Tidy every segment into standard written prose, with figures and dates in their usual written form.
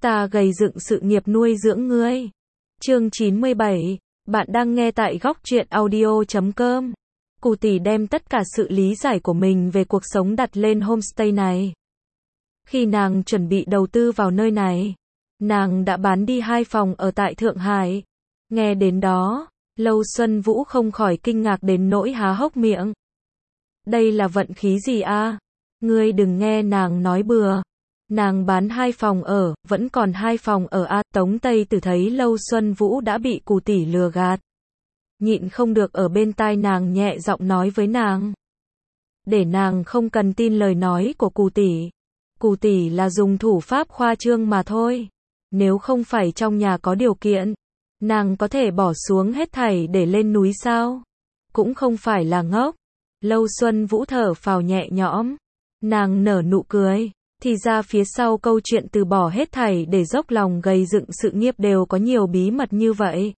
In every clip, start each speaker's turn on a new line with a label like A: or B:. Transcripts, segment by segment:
A: Ta gầy dựng sự nghiệp nuôi dưỡng ngươi. Chương 97, bạn đang nghe tại góc truyện audio.com. Cụ tỷ đem tất cả sự lý giải của mình về cuộc sống đặt lên homestay này. Khi nàng chuẩn bị đầu tư vào nơi này, nàng đã bán đi 2 phòng ở tại Thượng Hải. Nghe đến đó, Lâu Xuân Vũ không khỏi kinh ngạc đến nỗi há hốc miệng. Đây là vận khí gì a? Ngươi đừng nghe nàng nói bừa. Nàng bán 2 phòng ở, vẫn còn 2 phòng ở a. Tống Tây Tử thấy Lâu Xuân Vũ đã bị cụ tỷ lừa gạt, nhịn không được ở bên tai nàng nhẹ giọng nói với nàng, để nàng không cần tin lời nói của cụ tỷ. Cụ tỷ là dùng thủ pháp khoa trương mà thôi. Nếu không phải trong nhà có điều kiện, nàng có thể bỏ xuống hết thảy để lên núi sao? Cũng không phải là ngốc. Lâu Xuân Vũ thở phào nhẹ nhõm. Nàng nở nụ cười. Thì ra phía sau câu chuyện từ bỏ hết thảy để dốc lòng gầy dựng sự nghiệp đều có nhiều bí mật như vậy.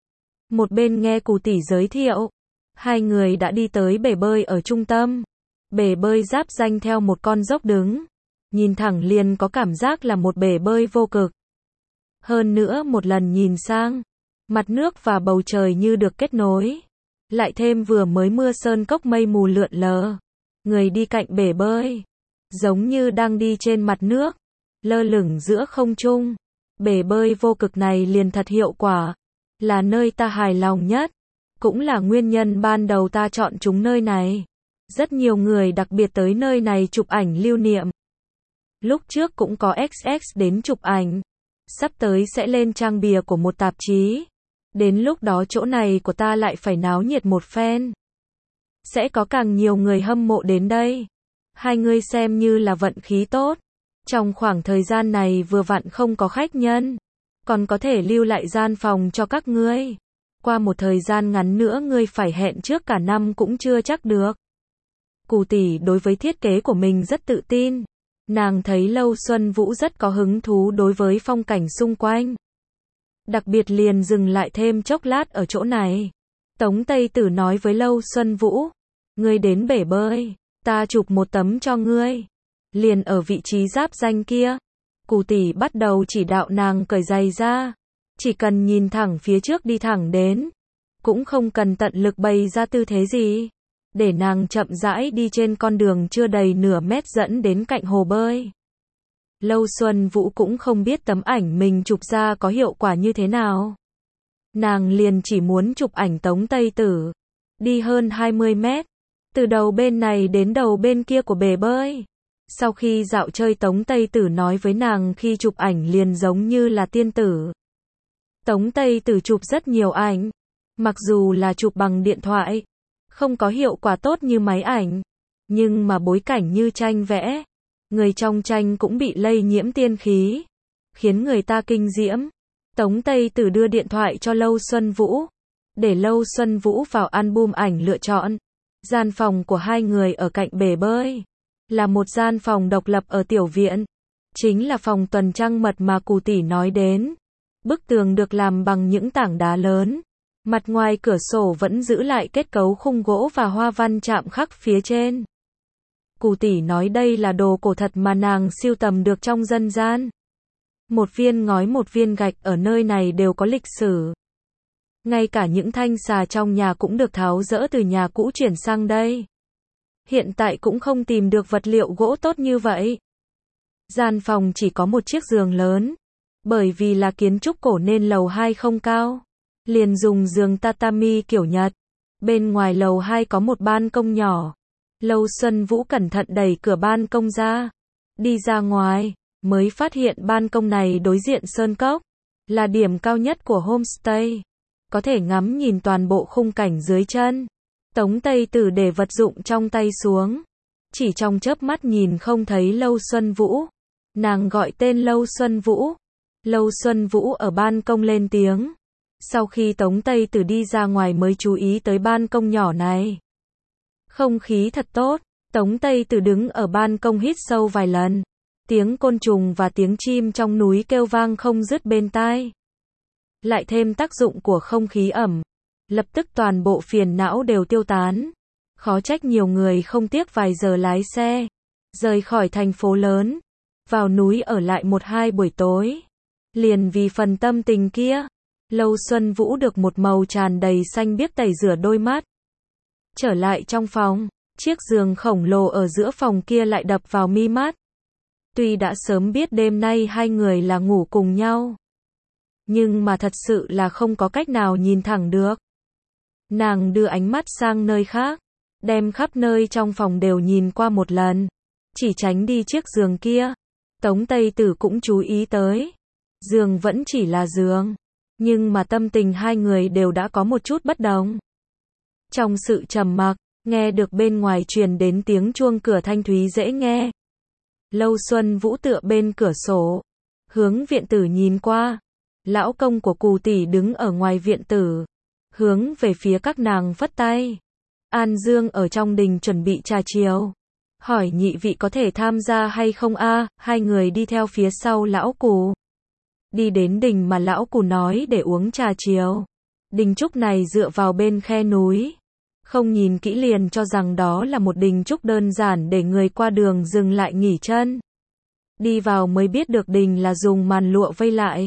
A: Một bên nghe cụ tỷ giới thiệu, hai người đã đi tới bể bơi ở trung tâm. Bể bơi giáp ranh theo một con dốc đứng. Nhìn thẳng liền có cảm giác là một bể bơi vô cực. Hơn nữa một lần nhìn sang, mặt nước và bầu trời như được kết nối. Lại thêm vừa mới mưa sơn cốc mây mù lượn lờ. Người đi cạnh bể bơi, giống như đang đi trên mặt nước, lơ lửng giữa không trung. Bể bơi vô cực này liền thật hiệu quả, là nơi ta hài lòng nhất, cũng là nguyên nhân ban đầu ta chọn chúng nơi này. Rất nhiều người đặc biệt tới nơi này chụp ảnh lưu niệm. Lúc trước cũng có XX đến chụp ảnh, sắp tới sẽ lên trang bìa của một tạp chí. Đến lúc đó chỗ này của ta lại phải náo nhiệt một phen. Sẽ có càng nhiều người hâm mộ đến đây. Hai người xem như là vận khí tốt. Trong khoảng thời gian này vừa vặn không có khách nhân, còn có thể lưu lại gian phòng cho các ngươi. Qua một thời gian ngắn nữa ngươi phải hẹn trước cả năm cũng chưa chắc được. Cụ tỷ đối với thiết kế của mình rất tự tin. Nàng thấy Lâu Xuân Vũ rất có hứng thú đối với phong cảnh xung quanh. Đặc biệt liền dừng lại thêm chốc lát ở chỗ này. Tống Tây Tử nói với Lâu Xuân Vũ, ngươi đến bể bơi, ta chụp một tấm cho ngươi. Liền ở vị trí giáp ranh kia. Cụ tỷ bắt đầu chỉ đạo nàng cởi giày ra. Chỉ cần nhìn thẳng phía trước đi thẳng đến. Cũng không cần tận lực bày ra tư thế gì. Để nàng chậm rãi đi trên con đường chưa đầy nửa mét dẫn đến cạnh hồ bơi. Lâu Xuân Vũ cũng không biết tấm ảnh mình chụp ra có hiệu quả như thế nào. Nàng liền chỉ muốn chụp ảnh Tống Tây Tử. Đi hơn 20 mét. Từ đầu bên này đến đầu bên kia của bể bơi. Sau khi dạo chơi Tống Tây Tử nói với nàng khi chụp ảnh liền giống như là tiên tử. Tống Tây Tử chụp rất nhiều ảnh. Mặc dù là chụp bằng điện thoại, không có hiệu quả tốt như máy ảnh. Nhưng mà bối cảnh như tranh vẽ. Người trong tranh cũng bị lây nhiễm tiên khí, khiến người ta kinh diễm. Tống Tây Tử đưa điện thoại cho Lâu Xuân Vũ, để Lâu Xuân Vũ vào album ảnh lựa chọn. Gian phòng của hai người ở cạnh bể bơi, là một gian phòng độc lập ở tiểu viện. Chính là phòng tuần trăng mật mà cụ tỷ nói đến. Bức tường được làm bằng những tảng đá lớn. Mặt ngoài cửa sổ vẫn giữ lại kết cấu khung gỗ và hoa văn chạm khắc phía trên. Cụ tỷ nói đây là đồ cổ thật mà nàng sưu tầm được trong dân gian. Một viên ngói một viên gạch ở nơi này đều có lịch sử. Ngay cả những thanh xà trong nhà cũng được tháo dỡ từ nhà cũ chuyển sang đây. Hiện tại cũng không tìm được vật liệu gỗ tốt như vậy. Gian phòng chỉ có một chiếc giường lớn. Bởi vì là kiến trúc cổ nên lầu 2 không cao. Liền dùng giường tatami kiểu Nhật. Bên ngoài lầu 2 có một ban công nhỏ. Lâu Xuân Vũ cẩn thận đẩy cửa ban công ra. Đi ra ngoài, mới phát hiện ban công này đối diện sơn cốc. Là điểm cao nhất của homestay. Có thể ngắm nhìn toàn bộ khung cảnh dưới chân. Tống Tây Tử để vật dụng trong tay xuống. Chỉ trong chớp mắt nhìn không thấy Lâu Xuân Vũ. Nàng gọi tên Lâu Xuân Vũ. Lâu Xuân Vũ ở ban công lên tiếng. Sau khi Tống Tây Tử đi ra ngoài mới chú ý tới ban công nhỏ này. Không khí thật tốt. Tống Tây Tử đứng ở ban công hít sâu vài lần. Tiếng côn trùng và tiếng chim trong núi kêu vang không dứt bên tai. Lại thêm tác dụng của không khí ẩm. Lập tức toàn bộ phiền não đều tiêu tán. Khó trách nhiều người không tiếc vài giờ lái xe. Rời khỏi thành phố lớn. Vào núi ở lại 1-2 buổi tối. Liền vì phần tâm tình kia, Lâu Xuân Vũ được một màu tràn đầy xanh biếc tẩy rửa đôi mắt. Trở lại trong phòng, chiếc giường khổng lồ ở giữa phòng kia lại đập vào mi mắt. Tuy đã sớm biết đêm nay hai người là ngủ cùng nhau, nhưng mà thật sự là không có cách nào nhìn thẳng được. Nàng đưa ánh mắt sang nơi khác, đem khắp nơi trong phòng đều nhìn qua một lần, chỉ tránh đi chiếc giường kia. Tống Tây Tử cũng chú ý tới, giường vẫn chỉ là giường, nhưng mà tâm tình hai người đều đã có một chút bất đồng. Trong sự trầm mặc, nghe được bên ngoài truyền đến tiếng chuông cửa thanh thúy dễ nghe. Lâu Xuân Vũ tựa bên cửa sổ, hướng viện tử nhìn qua. Lão công của Cù tỷ đứng ở ngoài viện tử, hướng về phía các nàng phất tay. An Dương ở trong đình chuẩn bị trà chiều, hỏi nhị vị có thể tham gia hay không a? Hai người đi theo phía sau lão Cù. Đi đến đình mà lão Cù nói để uống trà chiều. Đình trúc này dựa vào bên khe núi. Không nhìn kỹ liền cho rằng đó là một đình trúc đơn giản để người qua đường dừng lại nghỉ chân. Đi vào mới biết được đình là dùng màn lụa vây lại.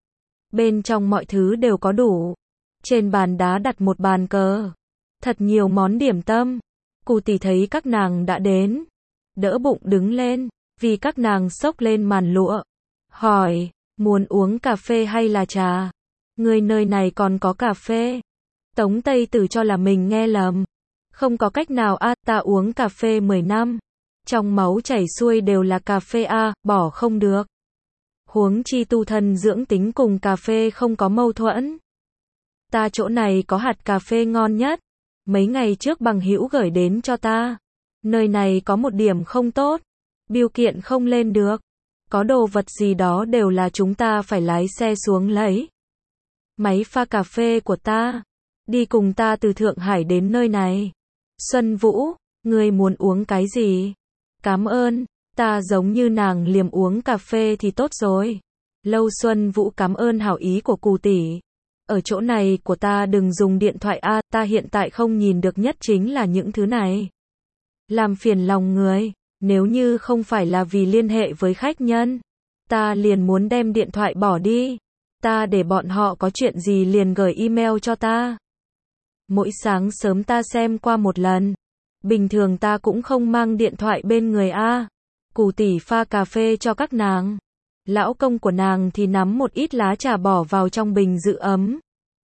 A: Bên trong mọi thứ đều có đủ. Trên bàn đá đặt một bàn cờ. Thật nhiều món điểm tâm. Cù tỷ thấy các nàng đã đến, đỡ bụng đứng lên, vì các nàng xốc lên màn lụa. Hỏi, muốn uống cà phê hay là trà? Người nơi này còn có cà phê. Tống Tây Tử cho là mình nghe lầm. Không có cách nào a, ta uống cà phê 10 năm. Trong máu chảy xuôi đều là cà phê a, bỏ không được. Huống chi tu thân dưỡng tính cùng cà phê không có mâu thuẫn. Ta chỗ này có hạt cà phê ngon nhất. Mấy ngày trước bằng hữu gửi đến cho ta. Nơi này có một điểm không tốt. Bưu kiện không lên được. Có đồ vật gì đó đều là chúng ta phải lái xe xuống lấy. Máy pha cà phê của ta. Đi cùng ta từ Thượng Hải đến nơi này. Xuân Vũ, ngươi muốn uống cái gì? Cảm ơn, ta giống như nàng liềm uống cà phê thì tốt rồi. Lâu Xuân Vũ cảm ơn hảo ý của Cù tỷ. Ở chỗ này của ta đừng dùng điện thoại a, ta hiện tại không nhìn được nhất chính là những thứ này. Làm phiền lòng người, nếu như không phải là vì liên hệ với khách nhân, ta liền muốn đem điện thoại bỏ đi. Ta để bọn họ có chuyện gì liền gửi email cho ta. Mỗi sáng sớm ta xem qua một lần. Bình thường ta cũng không mang điện thoại bên người a. Cù tỷ pha cà phê cho các nàng. Lão công của nàng thì nắm một ít lá trà bỏ vào trong bình giữ ấm.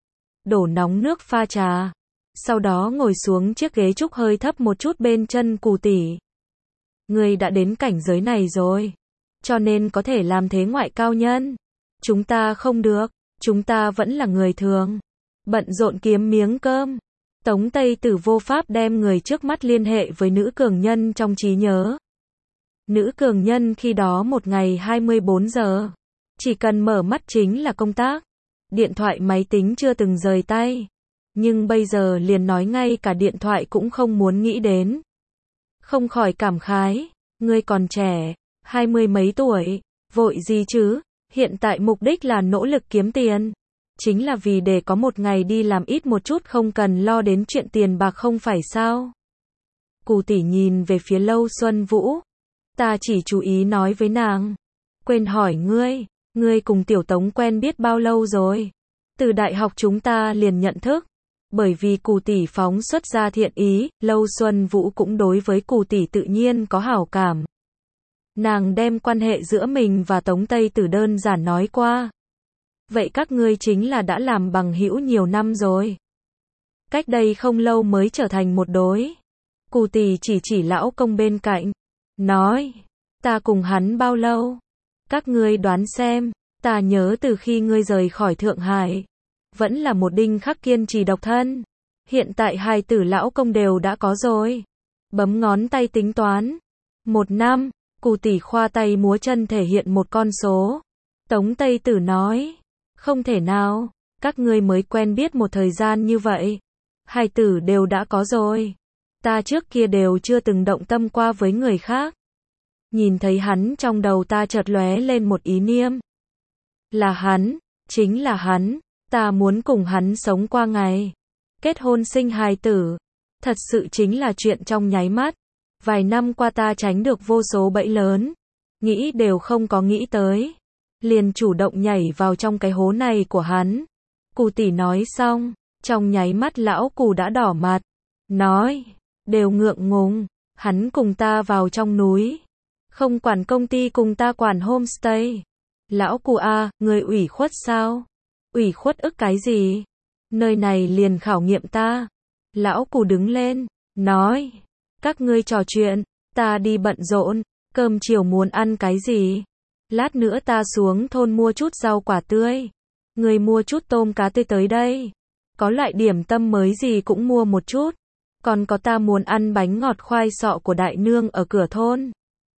A: Đổ nóng nước pha trà. Sau đó ngồi xuống chiếc ghế trúc hơi thấp một chút bên chân Cù tỷ. Người đã đến cảnh giới này rồi. Cho nên có thể làm thế ngoại cao nhân. Chúng ta không được. Chúng ta vẫn là người thường. Bận rộn kiếm miếng cơm. Tống Tây Tử vô pháp đem người trước mắt liên hệ với nữ cường nhân trong trí nhớ. Nữ cường nhân khi đó một ngày 24 giờ. Chỉ cần mở mắt chính là công tác. Điện thoại máy tính chưa từng rời tay. Nhưng bây giờ liền nói ngay cả điện thoại cũng không muốn nghĩ đến. Không khỏi cảm khái. Ngươi còn trẻ, 20 mấy tuổi, vội gì chứ? Hiện tại mục đích là nỗ lực kiếm tiền. Chính là vì để có một ngày đi làm ít một chút không cần lo đến chuyện tiền bạc không phải sao? Cù tỷ nhìn về phía Lâu Xuân Vũ. Ta chỉ chú ý nói với nàng. Quên hỏi ngươi cùng Tiểu Tống quen biết bao lâu rồi? Từ đại học chúng ta liền nhận thức. Bởi vì Cù tỷ phóng xuất ra thiện ý, Lâu Xuân Vũ cũng đối với Cù tỷ tự nhiên có hảo cảm. Nàng đem quan hệ giữa mình và Tống Tây Tử đơn giản nói qua. Vậy các ngươi chính là đã làm bằng hữu nhiều năm rồi. Cách đây không lâu mới trở thành một đối. Cù tỷ chỉ lão công bên cạnh. Nói, ta cùng hắn bao lâu? Các ngươi đoán xem, ta nhớ từ khi ngươi rời khỏi Thượng Hải. Vẫn là một đinh khắc kiên trì độc thân. Hiện tại hai tử lão công đều đã có rồi. Bấm ngón tay tính toán. 1 năm, Cù tỷ khoa tay múa chân thể hiện một con số. Tống Tây Tử nói. Không thể nào, các ngươi mới quen biết một thời gian như vậy. Hai tử đều đã có rồi. Ta trước kia đều chưa từng động tâm qua với người khác. Nhìn thấy hắn trong đầu ta chợt lóe lên một ý niệm. Là hắn, chính là hắn, ta muốn cùng hắn sống qua ngày. Kết hôn sinh hài tử. Thật sự chính là chuyện trong nháy mắt. Vài năm qua ta tránh được vô số bẫy lớn. Nghĩ đều không có nghĩ tới. liền chủ động nhảy vào trong cái hố này của hắn. Cù tỷ nói xong, trong nháy mắt lão cù đã đỏ mặt, nói, đều ngượng ngùng, hắn cùng ta vào trong núi, không quản công ty cùng ta quản homestay. Lão cù a, người ủy khuất sao? Ủy khuất ức cái gì? Nơi này liền khảo nghiệm ta. Lão cù đứng lên, nói, các ngươi trò chuyện, ta đi bận rộn, cơm chiều muốn ăn cái gì? Lát nữa ta xuống thôn mua chút rau quả tươi. Người mua chút tôm cá tươi tới đây. Có loại điểm tâm mới gì cũng mua một chút. Còn có ta muốn ăn bánh ngọt khoai sọ của đại nương ở cửa thôn.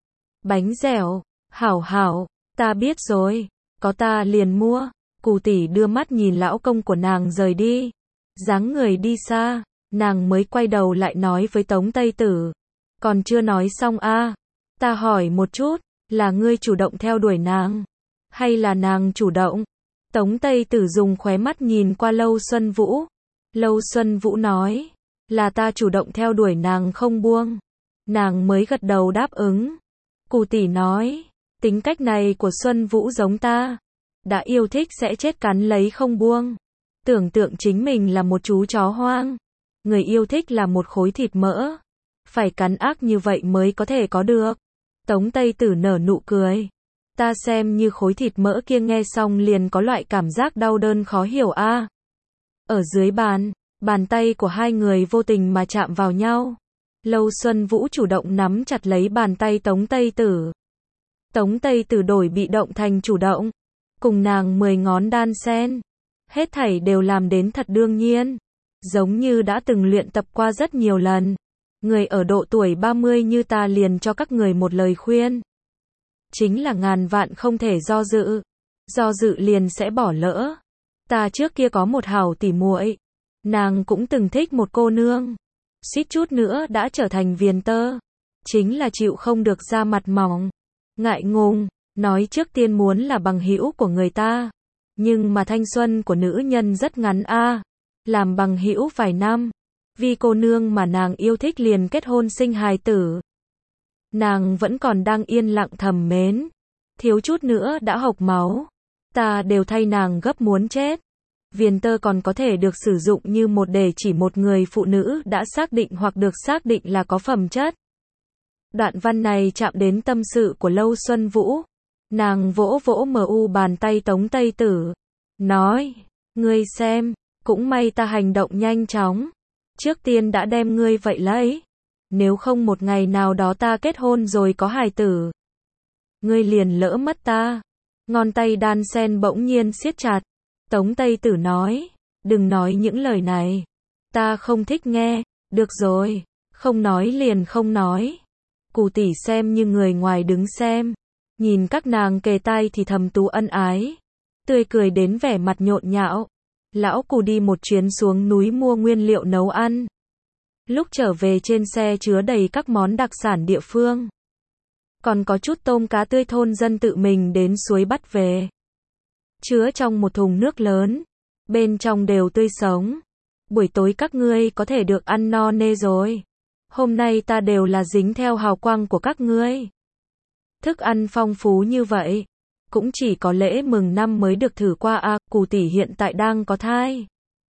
A: Bánh dẻo, hảo hảo, ta biết rồi, có ta liền mua. Cù tỷ đưa mắt nhìn lão công của nàng rời đi. Dáng người đi xa, nàng mới quay đầu lại nói với Tống Tây Tử. Còn chưa nói xong a, ta hỏi một chút, là ngươi chủ động theo đuổi nàng, hay là nàng chủ động? Tống Tây Tử dùng khóe mắt nhìn qua Lâu Xuân Vũ. Lâu Xuân Vũ nói, là ta chủ động theo đuổi nàng không buông. Nàng mới gật đầu đáp ứng. Cù tỷ nói, tính cách này của Xuân Vũ giống ta. Đã yêu thích sẽ chết cắn lấy không buông. Tưởng tượng chính mình là một chú chó hoang. Người yêu thích là một khối thịt mỡ. Phải cắn ác như vậy mới có thể có được. Tống Tây Tử nở nụ cười. Ta xem như khối thịt mỡ kia nghe xong liền có loại cảm giác đau đớn khó hiểu a. Ở dưới bàn, bàn tay của hai người vô tình mà chạm vào nhau. Lâu Xuân Vũ chủ động nắm chặt lấy bàn tay Tống Tây Tử. Tống Tây Tử đổi bị động thành chủ động. Cùng nàng 10 ngón đan sen. Hết thảy đều làm đến thật đương nhiên. Giống như đã từng luyện tập qua rất nhiều lần. Người ở độ tuổi 30 như ta liền cho các người một lời khuyên. Chính là ngàn vạn không thể do dự. Do dự liền sẽ bỏ lỡ. Ta trước kia có một hảo tỉ muội. Nàng cũng từng thích một cô nương. Suýt chút nữa đã trở thành viền tơ. Chính là chịu không được ra mặt mỏng. Ngại ngùng, nói trước tiên muốn là bằng hữu của người ta. Nhưng mà thanh xuân của nữ nhân rất ngắn a. Làm bằng hữu vài năm. Vì cô nương mà nàng yêu thích liền kết hôn sinh hài tử. Nàng vẫn còn đang yên lặng thầm mến. Thiếu chút nữa đã hộc máu. Ta đều thay nàng gấp muốn chết. Viền tơ còn có thể được sử dụng như một để chỉ một người phụ nữ đã xác định hoặc được xác định là có phẩm chất. Đoạn văn này chạm đến tâm sự của Lâu Xuân Vũ. Nàng vỗ vỗ bàn tay Tống Tây Tử. Nói, ngươi xem, cũng may ta hành động nhanh chóng. Trước tiên đã đem ngươi vậy lấy. Nếu không một ngày nào đó ta kết hôn rồi có hài tử. Ngươi liền lỡ mất ta. Ngón tay đan sen bỗng nhiên siết chặt. Tống Tây Tử nói, đừng nói những lời này. Ta không thích nghe. Được rồi, không nói liền không nói. Cù tỷ xem như người ngoài đứng xem. Nhìn các nàng kề tai thì thầm tú ân ái. Tươi cười đến vẻ mặt nhộn nhạo. Lão cù đi một chuyến xuống núi mua nguyên liệu nấu ăn. Lúc trở về trên xe chứa đầy các món đặc sản địa phương. Còn có chút tôm cá tươi thôn dân tự mình đến suối bắt về. Chứa trong một thùng nước lớn. Bên trong đều tươi sống. Buổi tối các ngươi có thể được ăn no nê rồi. Hôm nay ta đều là dính theo hào quang của các ngươi. Thức ăn phong phú như vậy. Cũng chỉ có lễ mừng năm mới được thử qua a. Cù tỷ hiện tại đang có thai.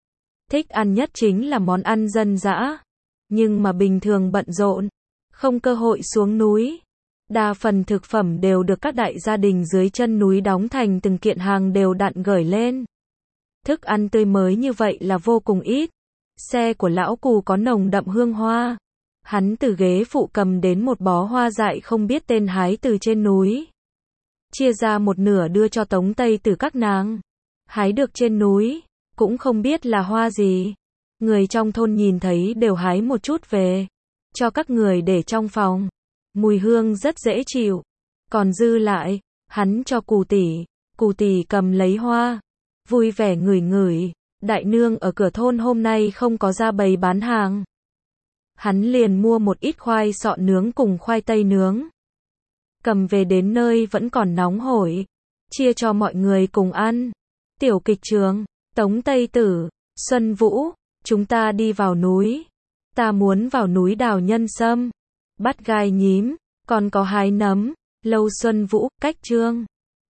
A: Thích ăn nhất chính là món ăn dân dã. Nhưng mà bình thường bận rộn. Không cơ hội xuống núi. Đa phần thực phẩm đều được các đại gia đình dưới chân núi đóng thành từng kiện hàng đều đặn gửi lên. Thức ăn tươi mới như vậy là vô cùng ít. Xe của lão cù có nồng đậm hương hoa. Hắn từ ghế phụ cầm đến một bó hoa dại không biết tên hái từ trên núi. Chia ra một nửa đưa cho Tống Tây Tử các nàng. Hái được trên núi, cũng không biết là hoa gì. Người trong thôn nhìn thấy đều hái một chút về. Cho các người để trong phòng. Mùi hương rất dễ chịu. Còn dư lại, hắn cho Cù tỷ. Cù tỷ cầm lấy hoa. Vui vẻ ngửi ngửi. Đại nương ở cửa thôn hôm nay không có ra bày bán hàng. Hắn liền mua một ít khoai sọ nướng cùng khoai tây nướng. Cầm về đến nơi vẫn còn nóng hổi. Chia cho mọi người cùng ăn. Tiểu kịch trường, Tống Tây Tử, Xuân Vũ, chúng ta đi vào núi. Ta muốn vào núi đào nhân sâm, bắt gai nhím, còn có hái nấm. Lâu Xuân Vũ, cách chương.